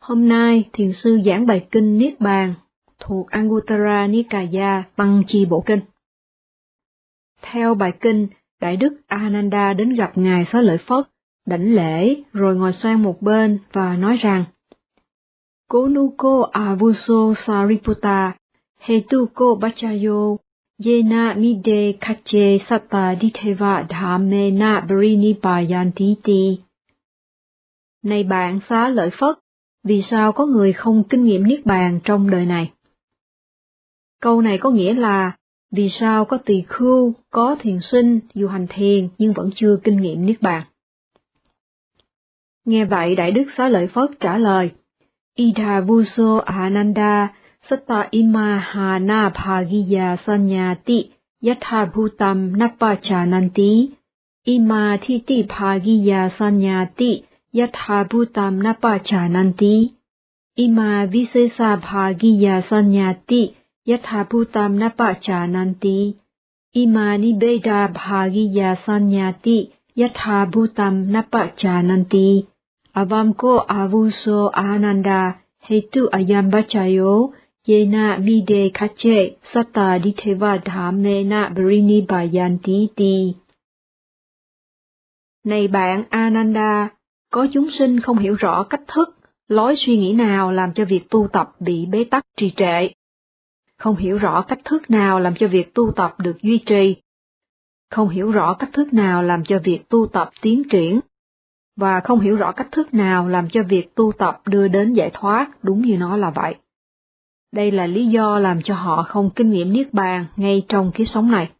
Hôm nay, thiền sư giảng bài kinh Niết Bàn thuộc Anguttara Nikaya Tăng Chi Bộ Kinh. Theo bài kinh, Đại Đức Ananda đến gặp Ngài Xá Lợi Phất, đảnh lễ rồi ngồi sang một bên và nói rằng: Konuko avuso sariputta, hetuko bachayo, yena mide kache satta ditheva dhammena parinipayanti ti. Này bạn Xá Lợi Phất, vì sao có người không kinh nghiệm Niết Bàn trong đời này? Câu này có nghĩa là, vì sao có tỳ khưu, có thiền sinh, dù hành thiền nhưng vẫn chưa kinh nghiệm Niết Bàn? Nghe vậy Đại Đức Xá Lợi Phất trả lời: Ida vuso ananda satta ima hana bhagiya sanyati yatha bhutam napachananti ima thiti bhagiya sanyati yatha bhutam napachananti ima visesa bhagiya sanyati yatha bhutam napachananti ima nibeda bhagiya sanyati yatha bhutam napachananti avamko avuso ananda hetu ayam bachayo yena mide kache satta ditheva dhammena parinipayanti ti. Này bạn Ananda, có chúng sinh không hiểu rõ cách thức, lối suy nghĩ nào làm cho việc tu tập bị bế tắc trì trệ, không hiểu rõ cách thức nào làm cho việc tu tập được duy trì, không hiểu rõ cách thức nào làm cho việc tu tập tiến triển, và không hiểu rõ cách thức nào làm cho việc tu tập đưa đến giải thoát đúng như nó là vậy. Đây là lý do làm cho họ không kinh nghiệm Niết Bàn ngay trong kiếp sống này.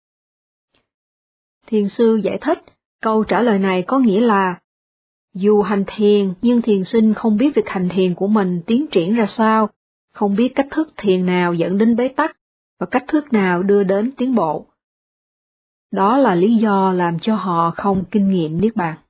Thiền sư giải thích, câu trả lời này có nghĩa là, dù hành thiền nhưng thiền sinh không biết việc hành thiền của mình tiến triển ra sao, không biết cách thức thiền nào dẫn đến bế tắc, và cách thức nào đưa đến tiến bộ. Đó là lý do làm cho họ không kinh nghiệm Niết Bàn.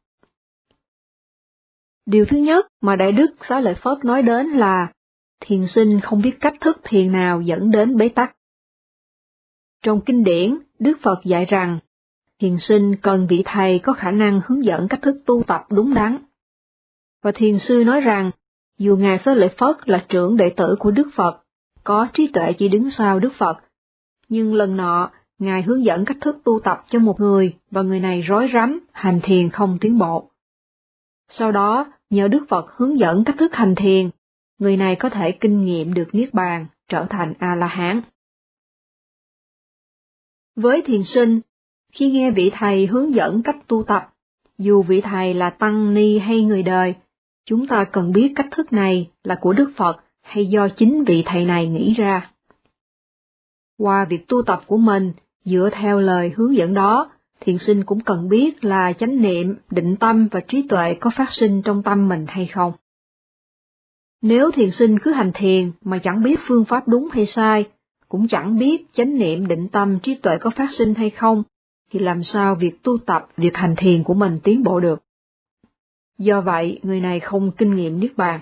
Điều thứ nhất mà Đại Đức Xá Lợi Phất nói đến là thiền sinh không biết cách thức thiền nào dẫn đến bế tắc. Trong kinh điển, Đức Phật dạy rằng, thiền sinh cần vị thầy có khả năng hướng dẫn cách thức tu tập đúng đắn. Và thiền sư nói rằng, dù Ngài Xá Lợi Phất là trưởng đệ tử của Đức Phật, có trí tuệ chỉ đứng sau Đức Phật, nhưng lần nọ, Ngài hướng dẫn cách thức tu tập cho một người và người này rối rắm, hành thiền không tiến bộ. Sau đó, nhờ Đức Phật hướng dẫn cách thức hành thiền, người này có thể kinh nghiệm được Niết Bàn, trở thành A-la-hán. Với thiền sinh, khi nghe vị thầy hướng dẫn cách tu tập, dù vị thầy là tăng ni hay người đời, chúng ta cần biết cách thức này là của Đức Phật hay do chính vị thầy này nghĩ ra. Qua việc tu tập của mình, dựa theo lời hướng dẫn đó, thiền sinh cũng cần biết là chánh niệm, định tâm và trí tuệ có phát sinh trong tâm mình hay không. Nếu thiền sinh cứ hành thiền mà chẳng biết phương pháp đúng hay sai, cũng chẳng biết chánh niệm, định tâm, trí tuệ có phát sinh hay không, thì làm sao việc tu tập, việc hành thiền của mình tiến bộ được? Do vậy, người này không kinh nghiệm Niết Bàn.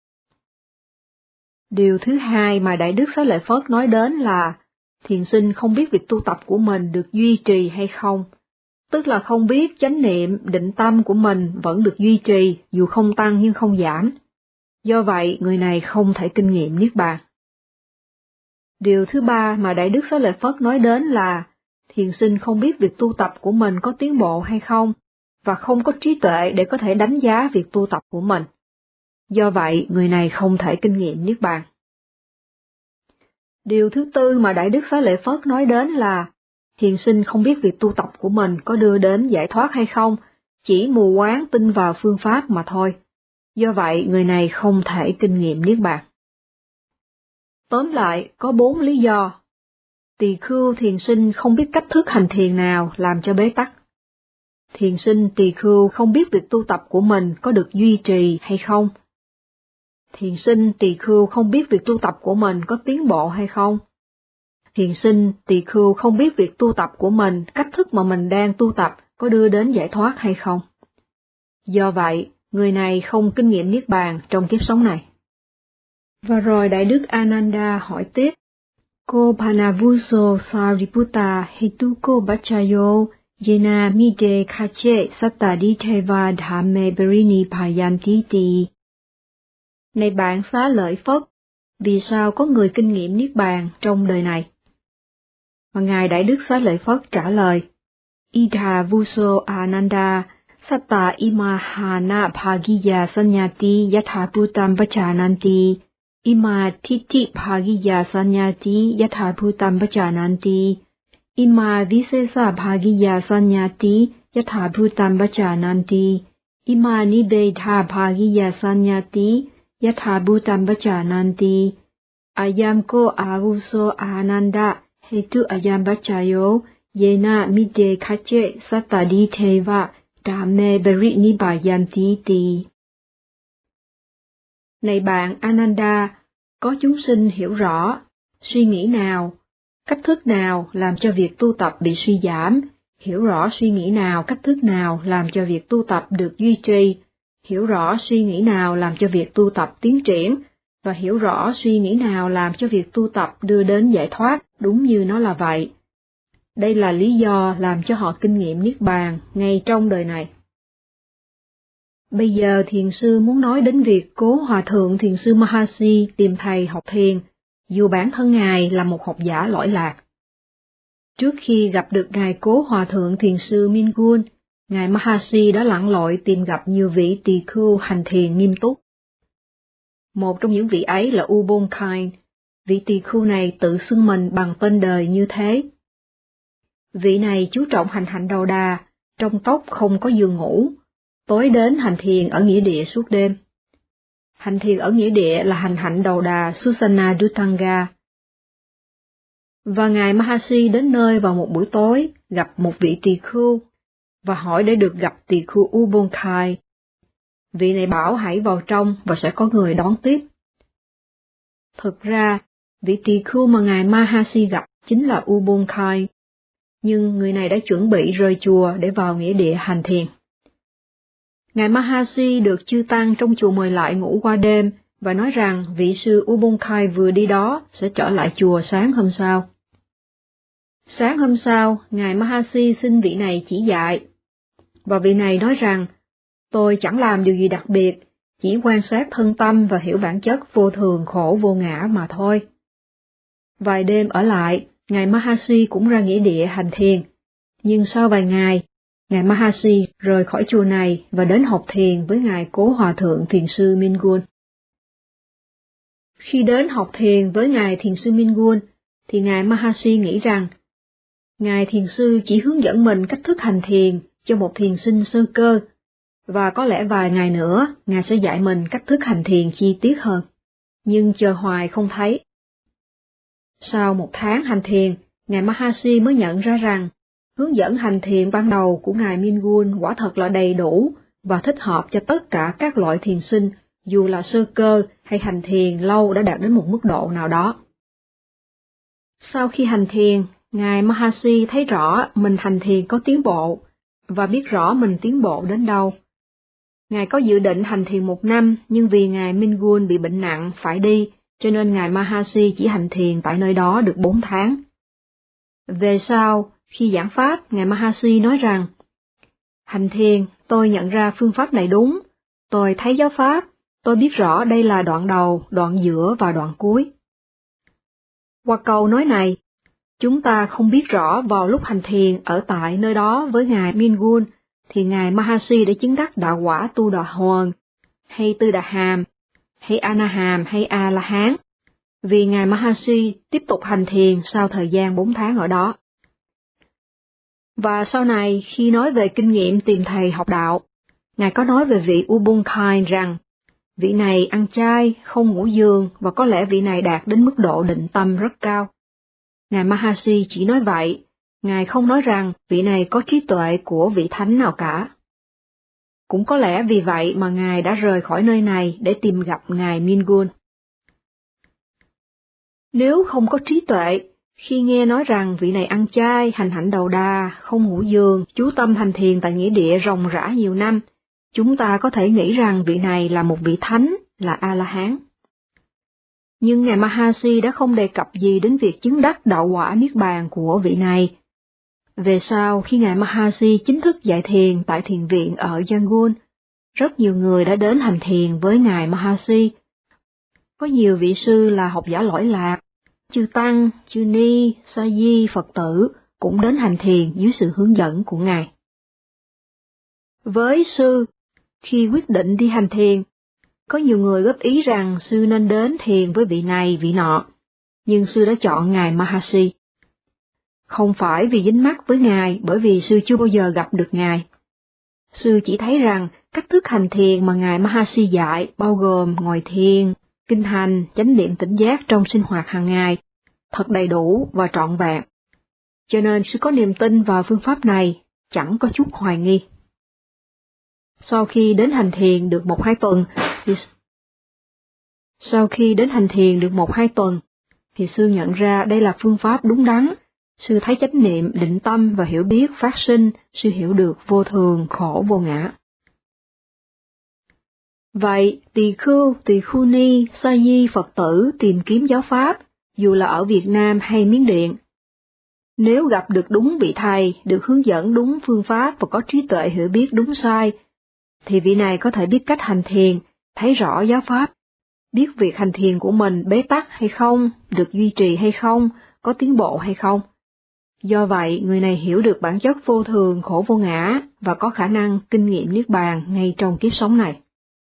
Điều thứ hai mà Đại Đức Xá Lợi Phất nói đến là thiền sinh không biết việc tu tập của mình được duy trì hay không, tức là không biết chánh niệm, định tâm của mình vẫn được duy trì dù không tăng nhưng không giảm. Do vậy, người này không thể kinh nghiệm Niết Bàn. Điều thứ ba mà Đại Đức Xá Lợi Phất nói đến là thiền sinh không biết việc tu tập của mình có tiến bộ hay không, và không có trí tuệ để có thể đánh giá việc tu tập của mình. Do vậy, người này không thể kinh nghiệm Niết Bàn. Điều thứ tư mà Đại Đức Xá Lợi Phất nói đến là thiền sinh không biết việc tu tập của mình có đưa đến giải thoát hay không, chỉ mù quáng tin vào phương pháp mà thôi. Do vậy, người này không thể kinh nghiệm Niết Bàn. Tóm lại, có 4 lý do. Tỳ khưu thiền sinh không biết cách thức hành thiền nào làm cho bế tắc. Thiền sinh tỳ khưu không biết việc tu tập của mình có được duy trì hay không. Thiền sinh tỳ khưu không biết việc tu tập của mình có tiến bộ hay không. Thiền sinh tỳ khưu không biết việc tu tập của mình, cách thức mà mình đang tu tập có đưa đến giải thoát hay không. Do vậy, người này không kinh nghiệm Niết Bàn trong kiếp sống này. Và rồi Đại Đức Ananda hỏi tiếp, Ko Panavuso Sariputta Hetuko Bachayo Yena Mide Kache Satta Ditheva Dhamme Parinipayanti Ti. Này bạn Xá Lợi Phất, vì sao có người kinh nghiệm Niết Bàn trong đời này? Và Ngài Đại Đức Xá Lợi Phất trả lời, Ida Vuso Ananda Satta Imahana Bhagiya Sanyati Yatha Bhutam Bachananti Ima Titi Bhagiya Sanyati Yatha Bhutam Bachananti Ima Visesa Bhagiya Sanyati Yatha Bhutam Bachananti Ima Nibedha Bhagiya Sanyati Yatha Bhutam Bachananti Ayam Ko Avuso Ananda Hetu Ayam Bachayo Yena Mide Kache Satadi Theva Dame Beri Nibayanti Ti. Này bạn Ananda, có chúng sinh hiểu rõ, suy nghĩ nào, cách thức nào làm cho việc tu tập bị suy giảm, hiểu rõ suy nghĩ nào, cách thức nào làm cho việc tu tập được duy trì, hiểu rõ suy nghĩ nào làm cho việc tu tập tiến triển, và hiểu rõ suy nghĩ nào làm cho việc tu tập đưa đến giải thoát đúng như nó là vậy. Đây là lý do làm cho họ kinh nghiệm Niết Bàn ngay trong đời này. Bây giờ thiền sư muốn nói đến việc Cố Hòa Thượng Thiền sư Mahasi tìm thầy học thiền, dù bản thân Ngài là một học giả lỗi lạc. Trước khi gặp được Ngài Cố Hòa Thượng Thiền sư Mingun, Ngài Mahasi đã lặn lội tìm gặp nhiều vị tỳ khưu hành thiền nghiêm túc. Một trong những vị ấy là Ubon Khain, vị tỳ khưu này tự xưng mình bằng tên đời như thế. Vị này chú trọng hành hạnh đầu đà, trong tóc không có giường ngủ, tối đến hành thiền ở nghĩa địa suốt đêm. Hành thiền ở nghĩa địa là hành hạnh đầu đà Susana Dutanga. Và Ngài Mahasi đến nơi vào một buổi tối, gặp một vị tỳ khưu, và hỏi để được gặp tỳ khưu Ubon Khain. Vị này bảo hãy vào trong và sẽ có người đón tiếp. Thực ra, vị tỳ khưu mà Ngài Mahasi gặp chính là Ubon Khain, nhưng người này đã chuẩn bị rời chùa để vào nghĩa địa hành thiền. Ngài Mahasi được chư tăng trong chùa mời lại ngủ qua đêm và nói rằng vị sư Ubon Khain vừa đi đó sẽ trở lại chùa sáng hôm sau. Sáng hôm sau, Ngài Mahasi xin vị này chỉ dạy, và vị này nói rằng, tôi chẳng làm điều gì đặc biệt, chỉ quan sát thân tâm và hiểu bản chất vô thường khổ vô ngã mà thôi. Vài đêm ở lại, Ngài Mahasi cũng ra nghĩa địa hành thiền, nhưng sau vài ngày, Ngài Mahasi rời khỏi chùa này và đến học thiền với Ngài Cố Hòa Thượng Thiền sư Mingun. Khi đến học thiền với Ngài Thiền sư Mingun, thì Ngài Mahasi nghĩ rằng, Ngài Thiền sư chỉ hướng dẫn mình cách thức hành thiền cho một thiền sinh sơ cơ, và có lẽ vài ngày nữa, Ngài sẽ dạy mình cách thức hành thiền chi tiết hơn. Nhưng chờ hoài không thấy. Sau một tháng hành thiền, Ngài Mahasi mới nhận ra rằng, hướng dẫn hành thiền ban đầu của Ngài Mingun quả thật là đầy đủ và thích hợp cho tất cả các loại thiền sinh, dù là sơ cơ hay hành thiền lâu đã đạt đến một mức độ nào đó. Sau khi hành thiền, Ngài Mahasi thấy rõ mình hành thiền có tiến bộ, và biết rõ mình tiến bộ đến đâu. Ngài có dự định hành thiền 1 năm, nhưng vì Ngài Mingun bị bệnh nặng phải đi, cho nên Ngài Mahasi chỉ hành thiền tại nơi đó được 4 tháng. Về sau, khi giảng pháp, Ngài Mahasi nói rằng, hành thiền, tôi nhận ra phương pháp này đúng, tôi thấy giáo pháp, tôi biết rõ đây là đoạn đầu, đoạn giữa và đoạn cuối. Qua câu nói này, chúng ta không biết rõ vào lúc hành thiền ở tại nơi đó với Ngài Mingun, thì Ngài Mahasi đã chứng đắc đạo quả Tu Đà Hoàn, hay Tư Đà Hàm, hay A-na-hàm hay A-la-hán, vì Ngài Mahasi tiếp tục hành thiền sau thời gian 4 tháng ở đó. Và sau này, khi nói về kinh nghiệm tìm thầy học đạo, Ngài có nói về vị Ubon Khain rằng, vị này ăn chay, không ngủ giường và có lẽ vị này đạt đến mức độ định tâm rất cao. Ngài Mahasi chỉ nói vậy, Ngài không nói rằng vị này có trí tuệ của vị thánh nào cả. Cũng có lẽ vì vậy mà Ngài đã rời khỏi nơi này để tìm gặp Ngài Mingun. Nếu không có trí tuệ, khi nghe nói rằng vị này ăn chay, hành hạnh đầu đà, không ngủ giường, chú tâm hành thiền tại nghĩa địa ròng rã nhiều năm, chúng ta có thể nghĩ rằng vị này là một vị thánh, là A-la-hán. Nhưng Ngài Mahasi đã không đề cập gì đến việc chứng đắc đạo quả Niết Bàn của vị này. Về sau, khi Ngài Mahasi chính thức dạy thiền tại thiền viện ở Yangon, rất nhiều người đã đến hành thiền với Ngài Mahasi, Có nhiều vị sư là học giả lỗi lạc, chư Tăng, chư Ni, Sa Di, Phật tử cũng đến hành thiền dưới sự hướng dẫn của Ngài. Với sư, khi quyết định đi hành thiền, có nhiều người góp ý rằng sư nên đến thiền với vị này, vị nọ, nhưng sư đã chọn Ngài Mahasi. Không phải vì dính mắc với Ngài, bởi vì sư chưa bao giờ gặp được Ngài. Sư chỉ thấy rằng cách thức hành thiền mà Ngài Mahasi dạy bao gồm ngồi thiền, kinh hành, chánh niệm tỉnh giác trong sinh hoạt hàng ngày, thật đầy đủ và trọn vẹn. Cho nên sư có niềm tin vào phương pháp này, chẳng có chút hoài nghi. Sau khi đến hành thiền được 1-2 tuần, thì sư nhận ra đây là phương pháp đúng đắn. Sư thấy chánh niệm, định tâm và hiểu biết phát sinh, sư hiểu được vô thường, khổ, vô ngã. Vậy, tỳ khưu ni, sa di, Phật tử tìm kiếm giáo pháp, dù là ở Việt Nam hay Miến Điện. Nếu gặp được đúng vị thầy, được hướng dẫn đúng phương pháp và có trí tuệ hiểu biết đúng sai, thì vị này có thể biết cách hành thiền, thấy rõ giáo pháp, biết việc hành thiền của mình bế tắc hay không, được duy trì hay không, có tiến bộ hay không. Do vậy, người này hiểu được bản chất vô thường, khổ vô ngã và có khả năng kinh nghiệm niết bàn ngay trong kiếp sống này.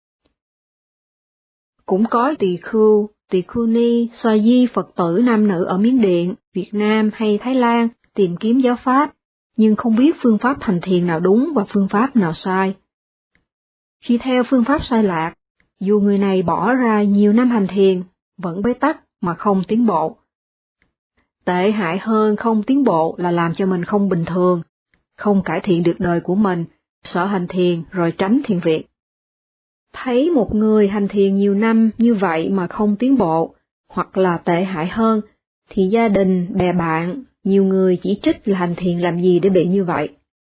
Cũng có tỳ khưu ni, sa di, Phật tử nam nữ ở Miến Điện, Việt Nam hay Thái Lan tìm kiếm giáo pháp, nhưng không biết phương pháp hành thiền nào đúng và phương pháp nào sai. Khi theo phương pháp sai lạc, dù người này bỏ ra nhiều năm hành thiền, vẫn bế tắc mà không tiến bộ. Tệ hại hơn không tiến bộ là làm cho mình không bình thường, không cải thiện được đời của mình, sợ hành thiền rồi tránh thiền viện. Thấy một người hành thiền nhiều năm như vậy mà không tiến bộ, hoặc là tệ hại hơn, thì gia đình, bè bạn, nhiều người chỉ trích là hành thiền làm gì để bị như vậy.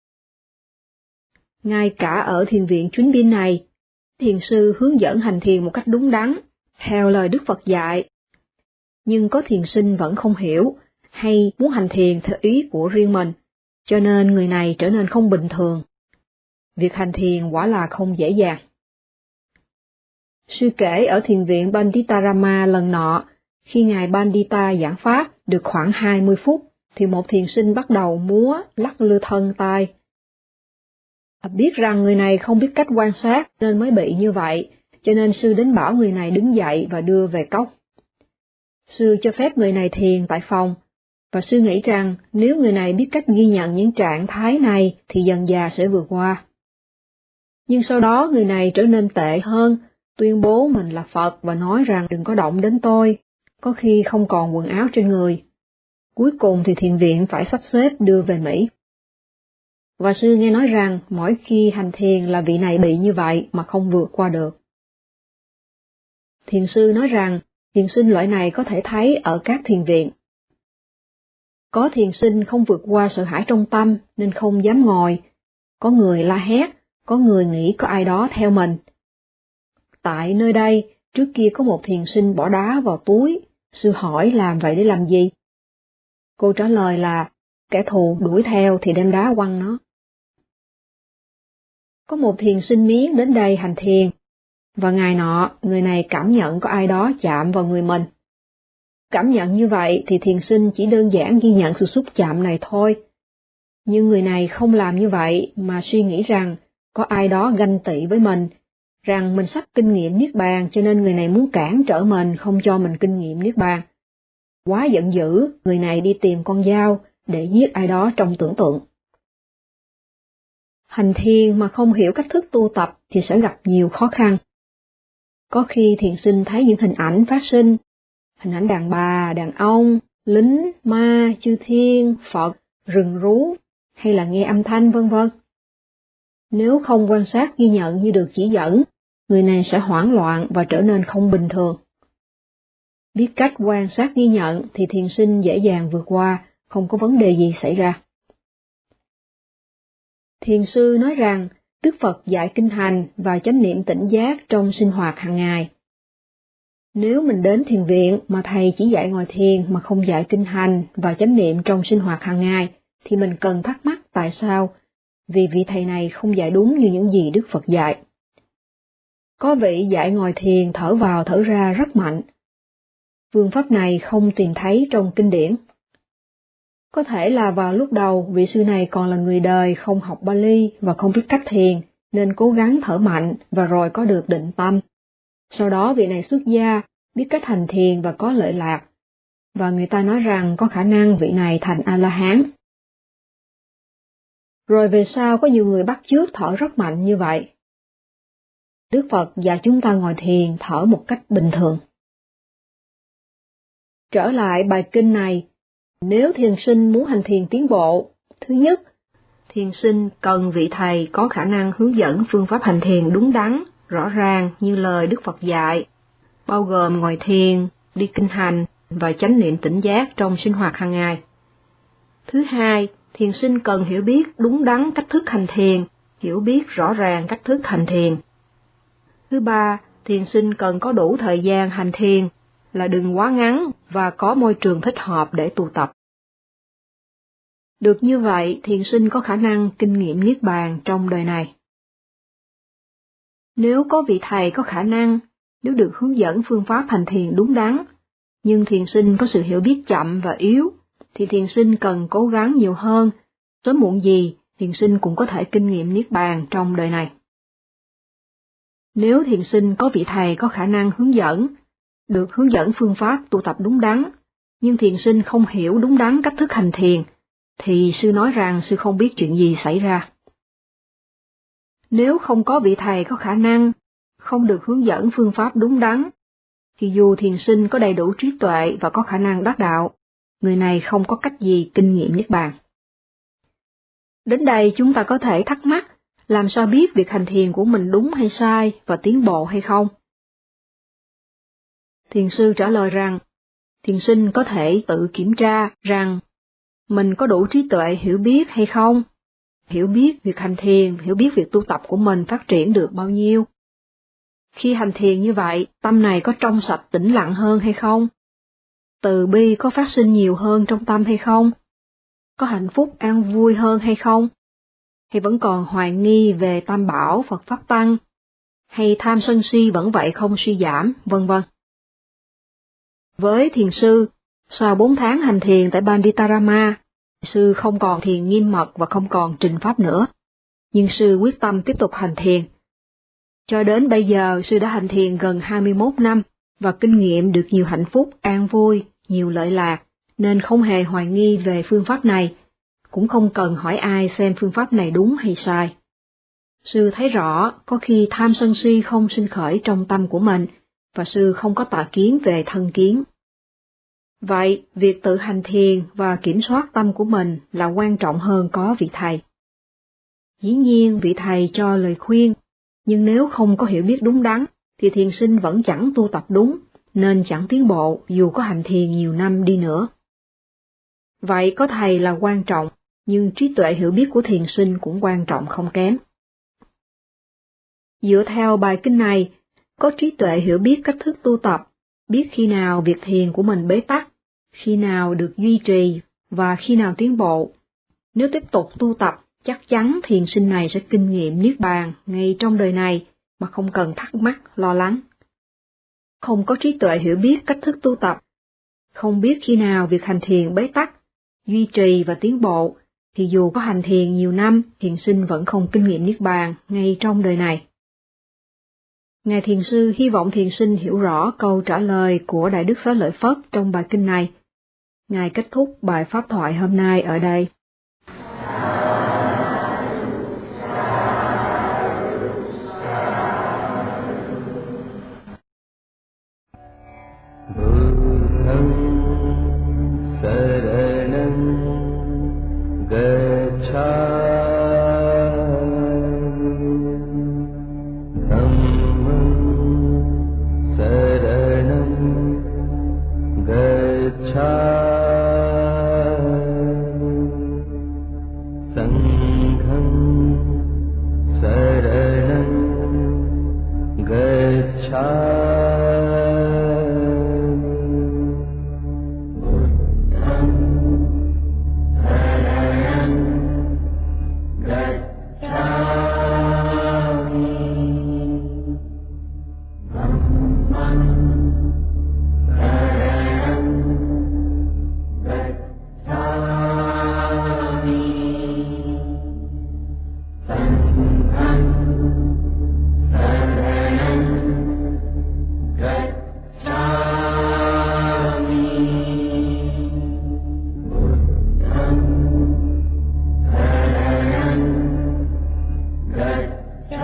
Ngay cả ở thiền viện Chuyến Biên này, thiền sư hướng dẫn hành thiền một cách đúng đắn, theo lời Đức Phật dạy. Nhưng có thiền sinh vẫn không hiểu, hay muốn hành thiền theo ý của riêng mình, cho nên người này trở nên không bình thường. Việc hành thiền quả là không dễ dàng. Sư kể ở thiền viện Panditarama lần nọ, khi Ngài Pandita giảng pháp được khoảng 20 phút, thì một thiền sinh bắt đầu múa, lắc lư thân tai. Biết rằng người này không biết cách quan sát nên mới bị như vậy, cho nên sư đến bảo người này đứng dậy và đưa về cốc. Sư cho phép người này thiền tại phòng, và sư nghĩ rằng nếu người này biết cách ghi nhận những trạng thái này thì dần dà sẽ vượt qua. Nhưng sau đó người này trở nên tệ hơn, tuyên bố mình là Phật và nói rằng đừng có động đến tôi, có khi không còn quần áo trên người. Cuối cùng thì thiền viện phải sắp xếp đưa về Mỹ. Và sư nghe nói rằng mỗi khi hành thiền là vị này bị như vậy mà không vượt qua được. Thiền sư nói rằng thiền sinh loại này có thể thấy ở các thiền viện. Có thiền sinh không vượt qua sợ hãi trong tâm nên không dám ngồi, có người la hét, có người nghĩ có ai đó theo mình. Tại nơi đây, trước kia có một thiền sinh bỏ đá vào túi, sư hỏi làm vậy để làm gì? Cô trả lời là, kẻ thù đuổi theo thì đem đá quăng nó. Có một thiền sinh Miến đến đây hành thiền, và ngày nọ, người này cảm nhận có ai đó chạm vào người mình. Cảm nhận như vậy thì thiền sinh chỉ đơn giản ghi nhận sự xúc chạm này thôi. Nhưng người này không làm như vậy mà suy nghĩ rằng có ai đó ganh tị với mình, rằng mình sắp kinh nghiệm Niết Bàn cho nên người này muốn cản trở mình không cho mình kinh nghiệm Niết Bàn. Quá giận dữ, người này đi tìm con dao để giết ai đó trong tưởng tượng. Hành thiền mà không hiểu cách thức tu tập thì sẽ gặp nhiều khó khăn. Có khi thiền sinh thấy những hình ảnh phát sinh, hình ảnh đàn bà, đàn ông, lính, ma, chư thiên, Phật, rừng rú, hay là nghe âm thanh vân vân. Nếu không quan sát ghi nhận như được chỉ dẫn, người này sẽ hoảng loạn và trở nên không bình thường. Biết cách quan sát ghi nhận thì thiền sinh dễ dàng vượt qua, không có vấn đề gì xảy ra. Thiền sư nói rằng Đức Phật dạy kinh hành và chánh niệm tỉnh giác trong sinh hoạt hàng ngày. Nếu mình đến thiền viện mà thầy chỉ dạy ngồi thiền mà không dạy kinh hành và chánh niệm trong sinh hoạt hàng ngày, thì mình cần thắc mắc tại sao, vì vị thầy này không dạy đúng như những gì Đức Phật dạy. Có vị dạy ngồi thiền thở vào thở ra rất mạnh, Phương pháp này không tìm thấy trong kinh điển. Có thể là vào lúc đầu vị sư này còn là người đời không học Pali và không biết cách thiền, nên cố gắng thở mạnh và rồi có được định tâm. Sau đó vị này xuất gia, biết cách hành thiền và có lợi lạc, và người ta nói rằng có khả năng vị này thành A-la-hán. Rồi về sau có nhiều người bắt chước thở rất mạnh như vậy. Đức Phật dạy chúng ta ngồi thiền thở một cách bình thường. Trở lại bài kinh này, nếu thiền sinh muốn hành thiền tiến bộ, thứ nhất, thiền sinh cần vị thầy có khả năng hướng dẫn phương pháp hành thiền đúng đắn, rõ ràng như lời Đức Phật dạy, bao gồm ngồi thiền, đi kinh hành và chánh niệm tỉnh giác trong sinh hoạt hàng ngày. Thứ hai, thiền sinh cần hiểu biết đúng đắn cách thức hành thiền, hiểu biết rõ ràng cách thức hành thiền. Thứ ba, thiền sinh cần có đủ thời gian hành thiền, là đừng quá ngắn và có môi trường thích hợp để tu tập. Được như vậy, thiền sinh có khả năng kinh nghiệm niết bàn trong đời này. Nếu có vị thầy có khả năng, nếu được hướng dẫn phương pháp hành thiền đúng đắn, nhưng thiền sinh có sự hiểu biết chậm và yếu, thì thiền sinh cần cố gắng nhiều hơn, sớm muộn gì, thiền sinh cũng có thể kinh nghiệm niết bàn trong đời này. Nếu thiền sinh có vị thầy có khả năng hướng dẫn, được hướng dẫn phương pháp tu tập đúng đắn, nhưng thiền sinh không hiểu đúng đắn cách thức hành thiền, thì sư nói rằng sư không biết chuyện gì xảy ra. Nếu không có vị thầy có khả năng, không được hướng dẫn phương pháp đúng đắn, thì dù thiền sinh có đầy đủ trí tuệ và có khả năng đắc đạo, người này không có cách gì kinh nghiệm niết bàn. Đến đây chúng ta có thể thắc mắc, làm sao biết việc hành thiền của mình đúng hay sai và tiến bộ hay không? Thiền sư trả lời rằng, thiền sinh có thể tự kiểm tra rằng mình có đủ trí tuệ hiểu biết hay không, hiểu biết việc hành thiền, hiểu biết việc tu tập của mình phát triển được bao nhiêu. Khi hành thiền như vậy, tâm này có trong sạch tĩnh lặng hơn hay không? Từ bi có phát sinh nhiều hơn trong tâm hay không? Có hạnh phúc an vui hơn hay không? Hay vẫn còn hoài nghi về Tam Bảo, Phật Pháp Tăng? Hay tham sân si vẫn vậy không suy giảm, vân vân. Với thiền sư, sau 4 tháng hành thiền tại Panditarama, sư không còn thiền nghiêm mật và không còn trình pháp nữa, nhưng sư quyết tâm tiếp tục hành thiền. Cho đến bây giờ, sư đã hành thiền gần 21 năm và kinh nghiệm được nhiều hạnh phúc, an vui, nhiều lợi lạc, nên không hề hoài nghi về phương pháp này, cũng không cần hỏi ai xem phương pháp này đúng hay sai. Sư thấy rõ có khi tham sân si không sinh khởi trong tâm của mình, và sư không có tà kiến về thân kiến. Vậy, việc tự hành thiền và kiểm soát tâm của mình là quan trọng hơn có vị thầy. Dĩ nhiên vị thầy cho lời khuyên, nhưng nếu không có hiểu biết đúng đắn, thì thiền sinh vẫn chẳng tu tập đúng, nên chẳng tiến bộ dù có hành thiền nhiều năm đi nữa. Vậy có thầy là quan trọng, nhưng trí tuệ hiểu biết của thiền sinh cũng quan trọng không kém. Dựa theo bài kinh này, có trí tuệ hiểu biết cách thức tu tập, biết khi nào việc thiền của mình bế tắc, khi nào được duy trì và khi nào tiến bộ. Nếu tiếp tục tu tập, chắc chắn thiền sinh này sẽ kinh nghiệm niết bàn ngay trong đời này mà không cần thắc mắc, lo lắng. Không có trí tuệ hiểu biết cách thức tu tập, không biết khi nào việc hành thiền bế tắc, duy trì và tiến bộ, thì dù có hành thiền nhiều năm, thiền sinh vẫn không kinh nghiệm niết bàn ngay trong đời này. Ngài Thiền sư hy vọng thiền sinh hiểu rõ câu trả lời của Đại Đức Xá Lợi Phất trong bài kinh này. Ngài kết thúc bài pháp thoại hôm nay ở đây. Buddham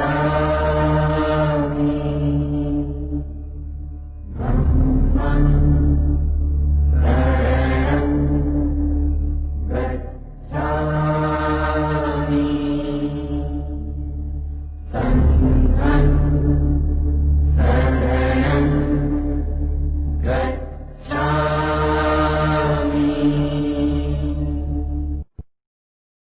ta.